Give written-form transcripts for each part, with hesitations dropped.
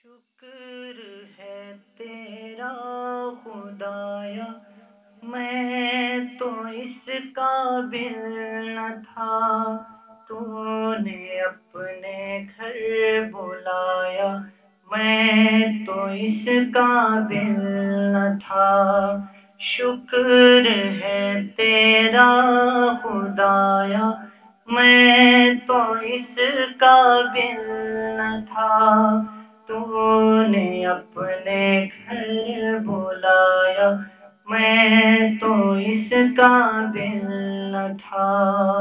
شکر ہے تیرا خدایا، میں تو اس قابل نہ تھا، تو نے اپنے گھر بلایا، میں تو اس قابل نہ تھا۔ شکر ہے تیرا خدایا، میں تو اس قابل نہ تھا، تو نے اپنے گھر بلایا، میں تو اس قابل نہ تھا۔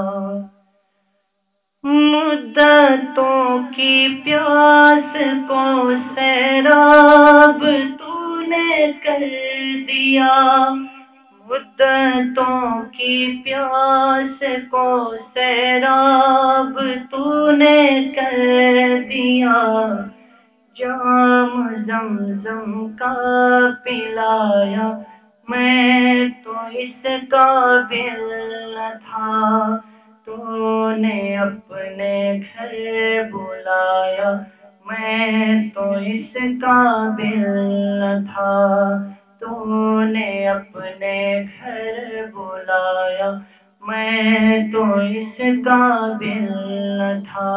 مدتوں کی پیاس کو سیراب تو نے کر دیا، مدتوں کی پیاس کو سیراب تو نے کر دیا، جام زمزم کا پلایا، میں تو اس قابل نہ تھا، تو نے اپنے گھر بلایا، میں تو اس قابل نہ تھا، تو نے اپنے گھر بلایا، میں تو اس قابل نہ تھا۔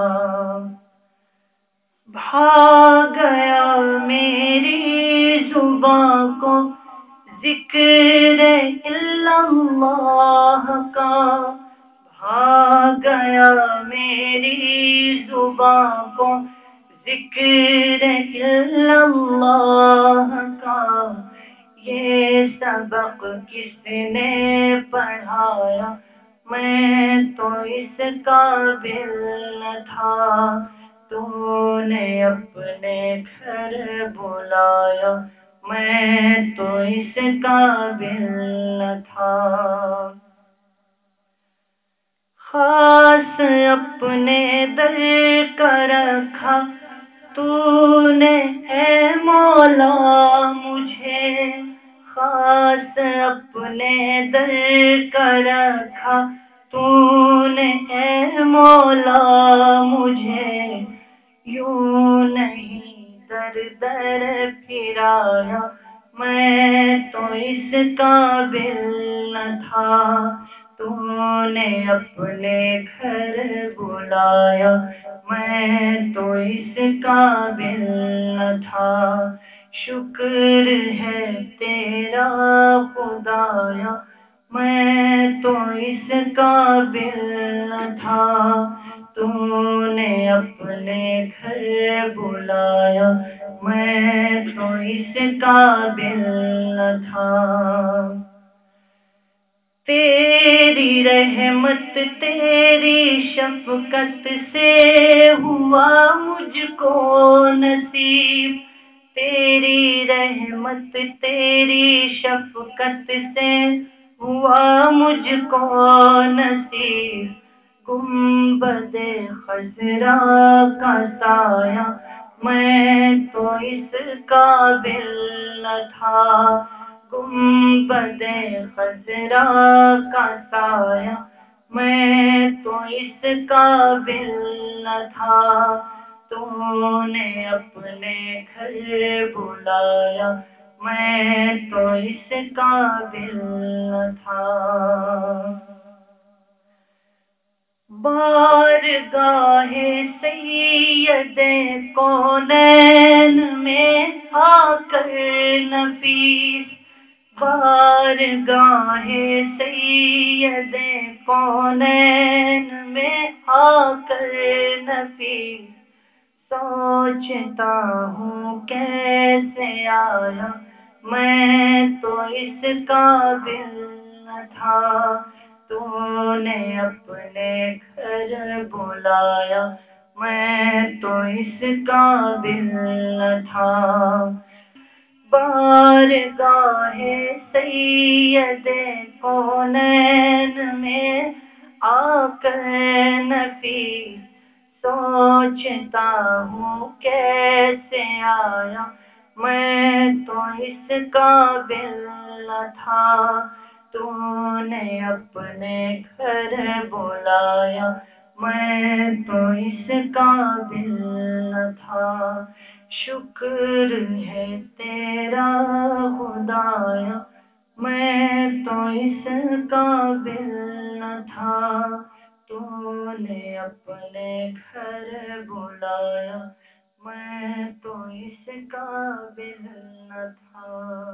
بھاگ گیا میری زباں کو ذکر الا اللہ کا، بھاگ گیا میری زباں کو ذکر الا اللہ کا، یہ سبق کس نے پڑھایا، میں تو اس قابل نہ تھا، تو نے اپنے گھر بلایا، میں تو اس قابل نہ تھا۔ خاص اپنے در کا رکھا تو نے اے مولا مجھے، خاص اپنے در کا رکھا تو نے اے مولا مجھے، یوں نہیں در در پھرایا، میں تو اس قابل نہ تھا، تو نے اپنے گھر بلایا، میں تو اس قابل نہ تھا۔ شکر ہے تیرا خدایا، میں تو اس قابل نہ تھا، تو نے اپنے گھر بلایا، میں تو اس قابل نہ تھا۔ تیری رحمت تیری شفقت سے ہوا مجھ کو نصیب، تیری رحمت تیری شفقت سے ہوا مجھ کو نصیب، گنبد خضرا کا سایہ، میں تو اس قابل نہ تھا، گنبد خضرا کا سایہ، میں تو اس قابل نہ تھا، تو نے اپنے گھر بلایا، میں تو اس قابل نہ تھا۔ بارگاہ سید کونین میں آ کر نفیس، بارگاہ سید کونین میں آ کر نفیس، سوچتا ہوں کیسے آیا، میں تو اس قابل نہ تھا، تو نے اپنے گھر بلایا، میں تو اس قابل نہ تھا۔ بارگاہ سید کونین میں آ کر نفیس، سوچتا ہوں کیسے آیا، میں تو اس قابل نہ تھا، تو نے اپنے گھر بلایا، میں تو اس قابل نہ تھا۔ شکر ہے تیرا خدایا، میں تو اس قابل نہ تھا، تو نے اپنے گھر بلایا، میں تو اس قابل نہ تھا۔